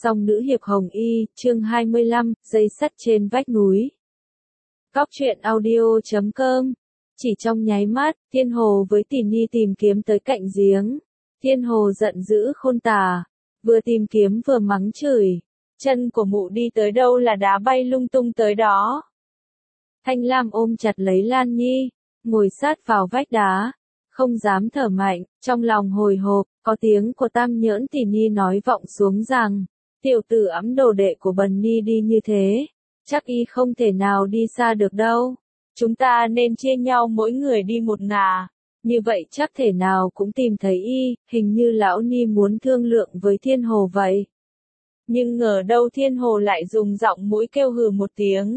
Song nữ hiệp hồng y, chương 25, dây sắt trên vách núi. Cóc truyện audio.com. Chỉ trong nháy mắt, Thiên Hồ với Tỷ Nhi tìm kiếm tới cạnh giếng. Thiên Hồ giận dữ khôn tả, vừa tìm kiếm vừa mắng chửi. Chân của mụ đi tới đâu là đá bay lung tung tới đó. Thanh Lam ôm chặt lấy Lan Nhi, ngồi sát vào vách đá, không dám thở mạnh, trong lòng hồi hộp, có tiếng của Tam Nhỡn Tỷ Nhi nói vọng xuống rằng, tiểu tử ẵm đồ đệ của Bần Nhi đi như thế, chắc y không thể nào đi xa được đâu. Chúng ta nên chia nhau mỗi người đi một ngả, như vậy chắc thể nào cũng tìm thấy y, hình như lão Ni muốn thương lượng với Thiên Hồ vậy. Nhưng ngờ đâu Thiên Hồ lại dùng giọng mũi kêu hừ một tiếng.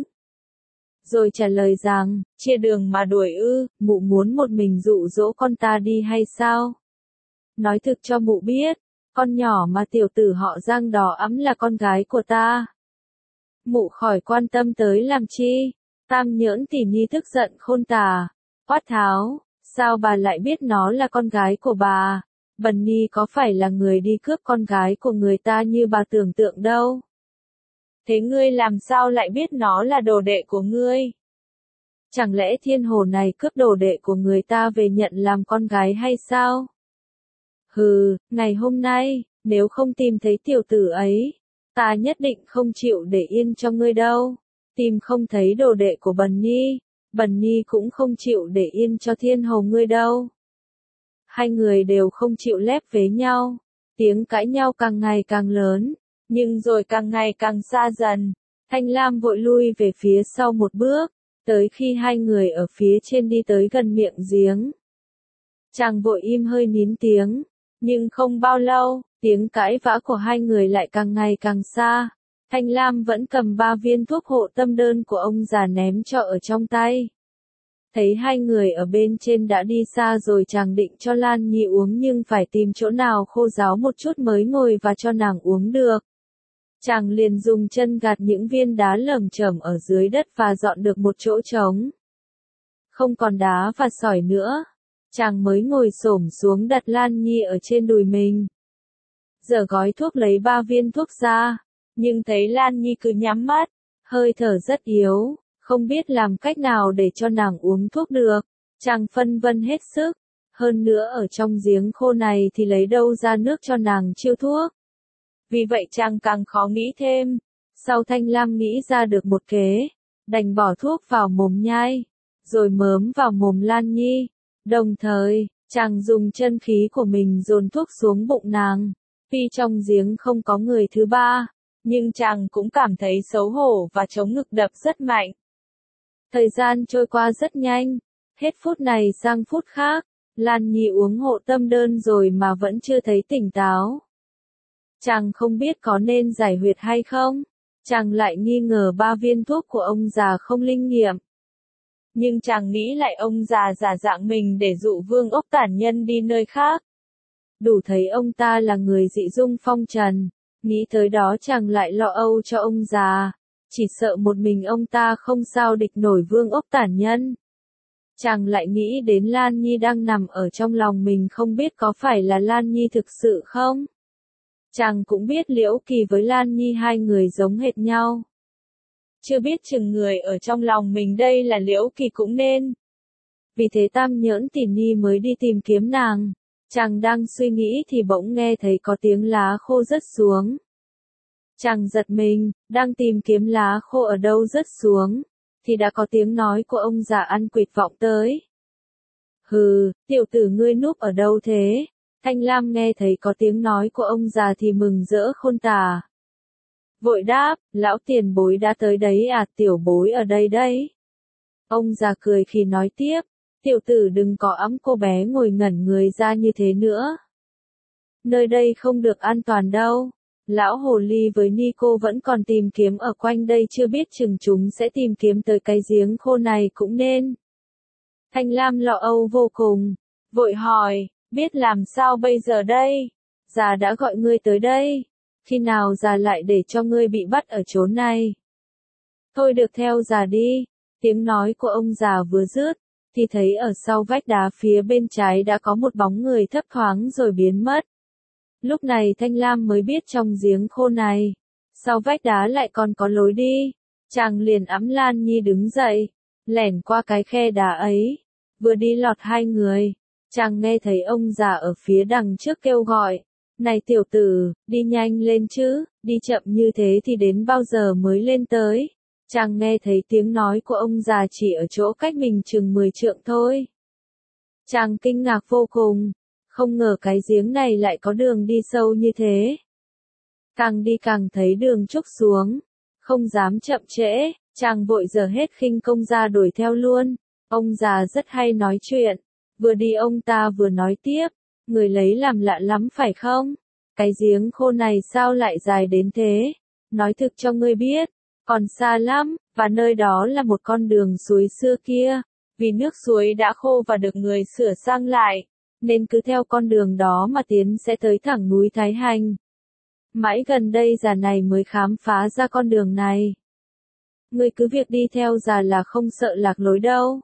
Rồi trả lời rằng, chia đường mà đuổi ư, mụ muốn một mình dụ dỗ con ta đi hay sao? Nói thực cho mụ biết, con nhỏ mà tiểu tử họ Giang đó ẵm là con gái của ta. Mụ khỏi quan tâm tới làm chi? Tam Nhỡn Tỷ Nhi tức giận khôn tả, quát tháo, sao bà lại biết nó là con gái của bà? Bần Nhi có phải là người đi cướp con gái của người ta như bà tưởng tượng đâu. Thế ngươi làm sao lại biết nó là đồ đệ của ngươi? Chẳng lẽ Thiên Hồ này cướp đồ đệ của người ta về nhận làm con gái hay sao? Hừ, ngày hôm nay, nếu không tìm thấy tiểu tử ấy, ta nhất định không chịu để yên cho ngươi đâu. Tìm không thấy đồ đệ của Bần Nhi cũng không chịu để yên cho Thiên Hồ ngươi đâu. Hai người đều không chịu lép vế nhau, tiếng cãi nhau càng ngày càng lớn, nhưng rồi càng ngày càng xa dần. Thanh Lam vội lui về phía sau một bước, tới khi hai người ở phía trên đi tới gần miệng giếng. Chàng vội im hơi nín tiếng, nhưng không bao lâu, tiếng cãi vã của hai người lại càng ngày càng xa. Thanh Lam vẫn cầm 3 viên thuốc hộ tâm đơn của ông già ném cho ở trong tay. Thấy hai người ở bên trên đã đi xa rồi, chàng định cho Lan Nhi uống nhưng phải tìm chỗ nào khô ráo một chút mới ngồi và cho nàng uống được. Chàng liền dùng chân gạt những viên đá lởm chởm ở dưới đất và dọn được một chỗ trống. Không còn đá và sỏi nữa, chàng mới ngồi xổm xuống đặt Lan Nhi ở trên đùi mình. Giờ gói thuốc lấy 3 viên thuốc ra, nhưng thấy Lan Nhi cứ nhắm mắt, hơi thở rất yếu, không biết làm cách nào để cho nàng uống thuốc được. Chàng phân vân hết sức, hơn nữa ở trong giếng khô này thì lấy đâu ra nước cho nàng chiêu thuốc. Vì vậy chàng càng khó nghĩ thêm. Sau Thanh Lam nghĩ ra được một kế, đành bỏ thuốc vào mồm nhai, rồi mớm vào mồm Lan Nhi. Đồng thời, chàng dùng chân khí của mình dồn thuốc xuống bụng nàng. Tuy trong giếng không có người thứ ba, nhưng chàng cũng cảm thấy xấu hổ và chống ngực đập rất mạnh. Thời gian trôi qua rất nhanh, hết phút này sang phút khác, Lan Nhi uống hộ tâm đơn rồi mà vẫn chưa thấy tỉnh táo. Chàng không biết có nên giải huyệt hay không, chàng lại nghi ngờ 3 viên thuốc của ông già không linh nghiệm. Nhưng chàng nghĩ lại ông già giả dạng mình để dụ Vương Ốc Tản Nhân đi nơi khác. Đủ thấy ông ta là người dị dung phong trần, nghĩ tới đó chàng lại lo âu cho ông già, chỉ sợ một mình ông ta không sao địch nổi Vương Ốc Tản Nhân. Chàng lại nghĩ đến Lan Nhi đang nằm ở trong lòng mình, không biết có phải là Lan Nhi thực sự không? Chàng cũng biết Liễu Kỳ với Lan Nhi hai người giống hệt nhau. Chưa biết chừng người ở trong lòng mình đây là Liễu Kỳ cũng nên. Vì thế Tam Nhỡn Tỷ Nhi mới đi tìm kiếm nàng. Chàng đang suy nghĩ thì bỗng nghe thấy có tiếng lá khô rớt xuống. Chàng giật mình, đang tìm kiếm lá khô ở đâu rớt xuống, thì đã có tiếng nói của ông già ăn quỵt vọng tới. Hừ, tiểu tử ngươi núp ở đâu thế? Thanh Lam nghe thấy có tiếng nói của ông già thì mừng rỡ khôn tả. Vội đáp, lão tiền bối đã tới đấy à, tiểu bối ở đây đấy. Ông già cười khi nói tiếp, tiểu tử đừng có ẵm cô bé ngồi ngẩn người ra như thế nữa. Nơi đây không được an toàn đâu. Lão Hồ Ly với Ni cô vẫn còn tìm kiếm ở quanh đây, chưa biết chừng chúng sẽ tìm kiếm tới cái giếng khô này cũng nên. Thanh Lam lo âu vô cùng, vội hỏi, biết làm sao bây giờ đây? Già đã gọi ngươi tới đây, khi nào già lại để cho ngươi bị bắt ở chốn này? Thôi được, theo già đi. Tiếng nói của ông già vừa dứt, thì thấy ở sau vách đá phía bên trái đã có một bóng người thấp thoáng rồi biến mất. Lúc này Thanh Lam mới biết trong giếng khô này, sau vách đá lại còn có lối đi. Chàng liền ẵm Lan Nhi đứng dậy, lẻn qua cái khe đá ấy, vừa đi lọt hai người. Chàng nghe thấy ông già ở phía đằng trước kêu gọi, này tiểu tử, đi nhanh lên chứ, đi chậm như thế thì đến bao giờ mới lên tới. Chàng nghe thấy tiếng nói của ông già chỉ ở chỗ cách mình chừng 10 trượng thôi. Chàng kinh ngạc vô cùng, không ngờ cái giếng này lại có đường đi sâu như thế. Càng đi càng thấy đường trúc xuống, không dám chậm trễ, chàng vội giở hết khinh công ra đuổi theo luôn. Ông già rất hay nói chuyện, vừa đi ông ta vừa nói tiếp, người lấy làm lạ lắm phải không? Cái giếng khô này sao lại dài đến thế? Nói thực cho ngươi biết, còn xa lắm, và nơi đó là một con đường suối xưa kia. Vì nước suối đã khô và được người sửa sang lại, nên cứ theo con đường đó mà tiến sẽ tới thẳng núi Thái Hành. Mãi gần đây già này mới khám phá ra con đường này. Ngươi cứ việc đi theo già là không sợ lạc lối đâu.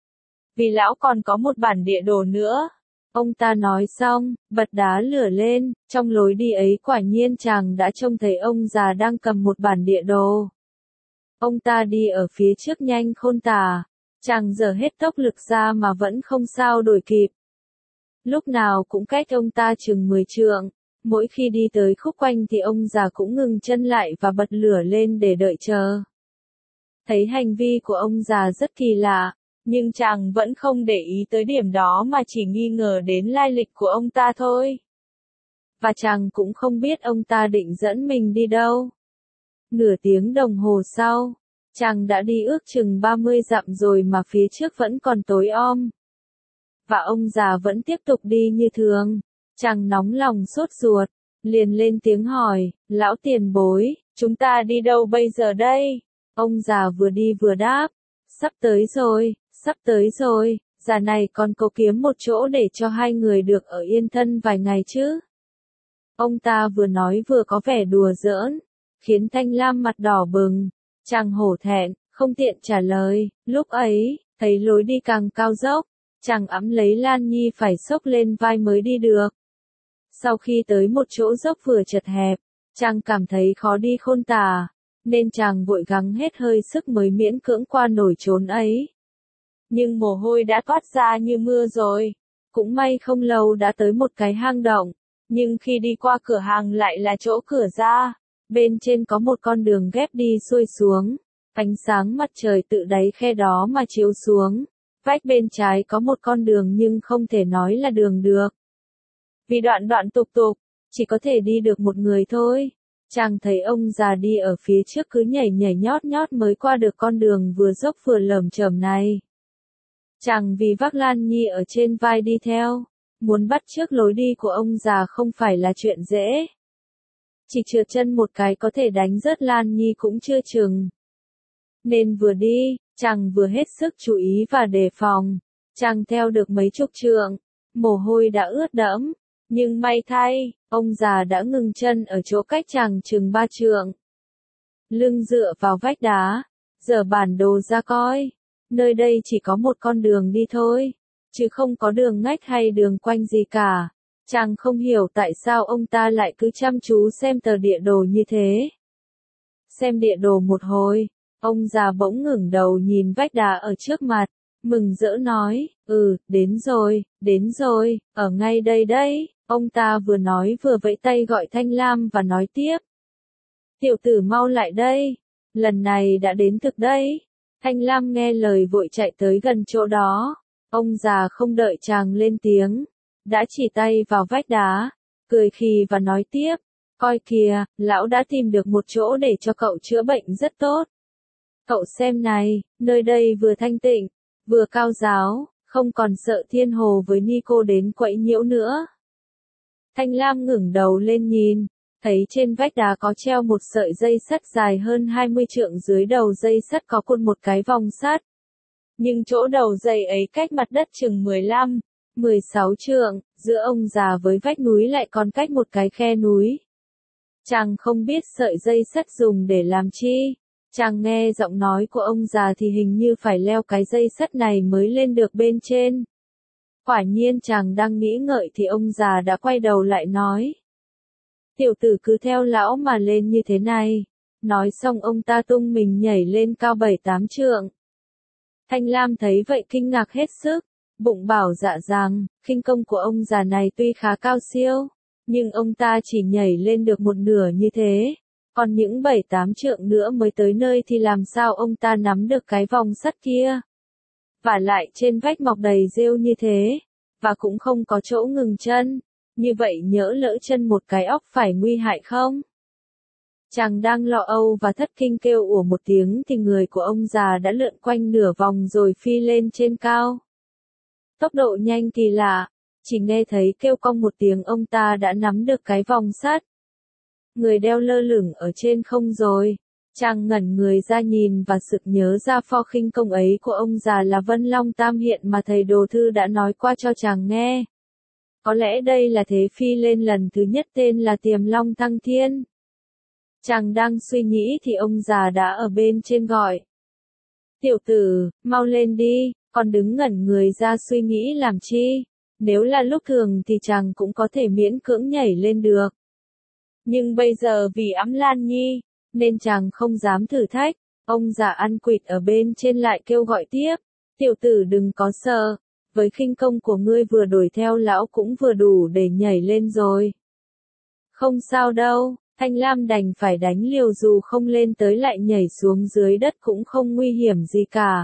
Vì lão còn có một bản địa đồ nữa. Ông ta nói xong, bật đá lửa lên, trong lối đi ấy quả nhiên chàng đã trông thấy ông già đang cầm một bản địa đồ. Ông ta đi ở phía trước nhanh khôn tả, chàng giở hết tốc lực ra mà vẫn không sao đuổi kịp. Lúc nào cũng cách ông ta chừng 10 trượng, mỗi khi đi tới khúc quanh thì ông già cũng ngừng chân lại và bật lửa lên để đợi chờ. Thấy hành vi của ông già rất kỳ lạ, nhưng chàng vẫn không để ý tới điểm đó mà chỉ nghi ngờ đến lai lịch của ông ta thôi. Và chàng cũng không biết ông ta định dẫn mình đi đâu. Nửa tiếng đồng hồ sau, chàng đã đi ước chừng 30 dặm rồi mà phía trước vẫn còn tối om. Và ông già vẫn tiếp tục đi như thường. Chàng nóng lòng sốt ruột, liền lên tiếng hỏi, lão tiền bối, chúng ta đi đâu bây giờ đây? Ông già vừa đi vừa đáp, sắp tới rồi, sắp tới rồi, già này còn cố kiếm một chỗ để cho hai người được ở yên thân vài ngày chứ. Ông ta vừa nói vừa có vẻ đùa giỡn, khiến Thanh Lam mặt đỏ bừng, chàng hổ thẹn, không tiện trả lời. Lúc ấy, thấy lối đi càng cao dốc, chàng ẵm lấy Lan Nhi phải xốc lên vai mới đi được. Sau khi tới một chỗ dốc vừa chật hẹp, chàng cảm thấy khó đi khôn tả, nên chàng vội gắng hết hơi sức mới miễn cưỡng qua nổi chốn ấy. Nhưng mồ hôi đã toát ra như mưa rồi. Cũng may không lâu đã tới một cái hang động, nhưng khi đi qua cửa hàng lại là chỗ cửa ra. Bên trên có một con đường ghép đi xuôi xuống, ánh sáng mặt trời tự đáy khe đó mà chiếu xuống. Vách bên trái có một con đường nhưng không thể nói là đường được. Vì đoạn đoạn tục tục, chỉ có thể đi được một người thôi. Chàng thấy ông già đi ở phía trước cứ nhảy nhảy nhót nhót mới qua được con đường vừa dốc vừa lởm chởm này. Chàng vì vác Lan Nhi ở trên vai đi theo, muốn bắt chước lối đi của ông già không phải là chuyện dễ. Chỉ trượt chân một cái có thể đánh rớt Lan Nhi cũng chưa chừng. Nên vừa đi, chàng vừa hết sức chú ý và đề phòng. Chàng theo được mấy chục trượng, mồ hôi đã ướt đẫm, nhưng may thay, ông già đã ngừng chân ở chỗ cách chàng chừng 3 trượng. Lưng dựa vào vách đá, giở bản đồ ra coi, nơi đây chỉ có một con đường đi thôi, chứ không có đường ngách hay đường quanh gì cả. Chàng không hiểu tại sao ông ta lại cứ chăm chú xem tờ địa đồ như thế. Xem địa đồ một hồi, ông già bỗng ngẩng đầu nhìn vách đá ở trước mặt, mừng rỡ nói, đến rồi, ở ngay đây đấy. Ông ta vừa nói vừa vẫy tay gọi Thanh Lam và nói tiếp. Tiểu tử mau lại đây, lần này đã đến thực đấy. Thanh Lam nghe lời vội chạy tới gần chỗ đó. Ông già không đợi chàng lên tiếng, đã chỉ tay vào vách đá, cười khì và nói tiếp, coi kìa, lão đã tìm được một chỗ để cho cậu chữa bệnh rất tốt. Cậu xem này, nơi đây vừa thanh tịnh, vừa cao giáo, không còn sợ thiên hồ với Nico đến quậy nhiễu nữa. Thanh Lam ngẩng đầu lên nhìn, thấy trên vách đá có treo một sợi dây sắt dài hơn 20 trượng, dưới đầu dây sắt có cột một cái vòng sắt. Nhưng chỗ đầu dây ấy cách mặt đất chừng 15, 16 trượng, giữa ông già với vách núi lại còn cách một cái khe núi. Chàng không biết sợi dây sắt dùng để làm chi. Chàng nghe giọng nói của ông già thì hình như phải leo cái dây sắt này mới lên được bên trên. Quả nhiên chàng đang nghĩ ngợi thì ông già đã quay đầu lại nói, Tiểu tử cứ theo lão mà lên như thế này. Nói xong ông ta tung mình nhảy lên cao 7-8 trượng. Thanh Lam thấy vậy kinh ngạc hết sức, bụng bảo dạ rằng, khinh công của ông già này tuy khá cao siêu, nhưng ông ta chỉ nhảy lên được một nửa như thế. Còn những 7-8 trượng nữa mới tới nơi thì làm sao ông ta nắm được cái vòng sắt kia. Vả lại trên vách mọc đầy rêu như thế, và cũng không có chỗ ngừng chân, như vậy nhỡ lỡ chân một cái óc phải nguy hại không? Chàng đang lo âu và thất kinh kêu ủa một tiếng thì người của ông già đã lượn quanh nửa vòng rồi phi lên trên cao. Tốc độ nhanh kỳ lạ, chỉ nghe thấy kêu cong một tiếng ông ta đã nắm được cái vòng sắt. Người đeo lơ lửng ở trên không rồi. Chàng ngẩn người ra nhìn và sực nhớ ra pho khinh công ấy của ông già là Vân Long Tam Hiện mà thầy đồ thư đã nói qua cho chàng nghe. Có lẽ đây là thế phi lên lần thứ nhất tên là Tiềm Long Thăng Thiên. Chàng đang suy nghĩ thì ông già đã ở bên trên gọi. Tiểu tử, mau lên đi, còn đứng ngẩn người ra suy nghĩ làm chi? Nếu là lúc thường thì chàng cũng có thể miễn cưỡng nhảy lên được. Nhưng bây giờ vì Ẵm Lan Nhi, nên chàng không dám thử thách. Ông già ăn quỵt ở bên trên lại kêu gọi tiếp. Tiểu tử đừng có sợ, với khinh công của ngươi vừa đuổi theo lão cũng vừa đủ để nhảy lên rồi. Không sao đâu. Thanh Lam đành phải đánh liều dù không lên tới lại nhảy xuống dưới đất cũng không nguy hiểm gì cả.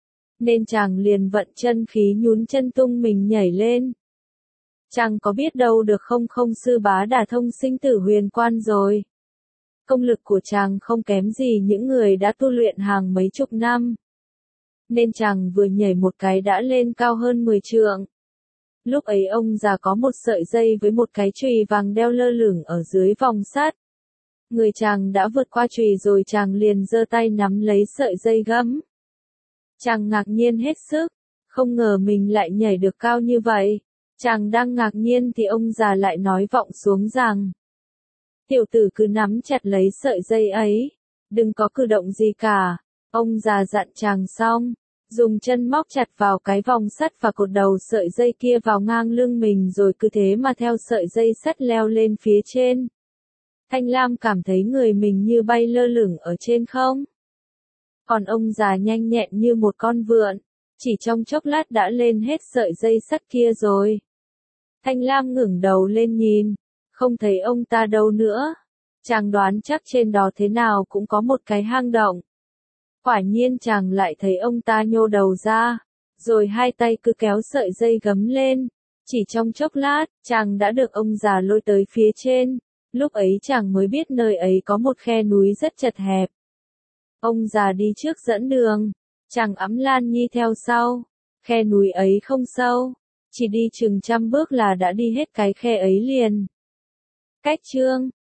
Nên chàng liền vận chân khí nhún chân tung mình nhảy lên. Chàng có biết đâu được không sư bá đả thông sinh tử huyền quan rồi. Công lực của chàng không kém gì những người đã tu luyện hàng mấy chục năm. Nên chàng vừa nhảy một cái đã lên cao hơn 10 trượng. Lúc ấy ông già có một sợi dây với một cái chùy vàng đeo lơ lửng ở dưới vòng sắt. Người chàng đã vượt qua chùy rồi chàng liền giơ tay nắm lấy sợi dây gấm. Chàng ngạc nhiên hết sức, không ngờ mình lại nhảy được cao như vậy. Chàng đang ngạc nhiên thì ông già lại nói vọng xuống rằng. Tiểu tử cứ nắm chặt lấy sợi dây ấy, đừng có cử động gì cả. Ông già dặn chàng xong, dùng chân móc chặt vào cái vòng sắt và cột đầu sợi dây kia vào ngang lưng mình rồi cứ thế mà theo sợi dây sắt leo lên phía trên. Thanh Lam cảm thấy người mình như bay lơ lửng ở trên không. Còn ông già nhanh nhẹn như một con vượn, chỉ trong chốc lát đã lên hết sợi dây sắt kia rồi. Thanh Lam ngẩng đầu lên nhìn, không thấy ông ta đâu nữa. Chàng đoán chắc trên đó thế nào cũng có một cái hang động. Quả nhiên chàng lại thấy ông ta nhô đầu ra, rồi hai tay cứ kéo sợi dây gấm lên. Chỉ trong chốc lát, chàng đã được ông già lôi tới phía trên. Lúc ấy chàng mới biết nơi ấy có một khe núi rất chật hẹp. Ông già đi trước dẫn đường, chàng Ẵm Lan Nhi theo sau. Khe núi ấy không sâu, chỉ đi chừng 100 bước là đã đi hết cái khe ấy liền. Cách chương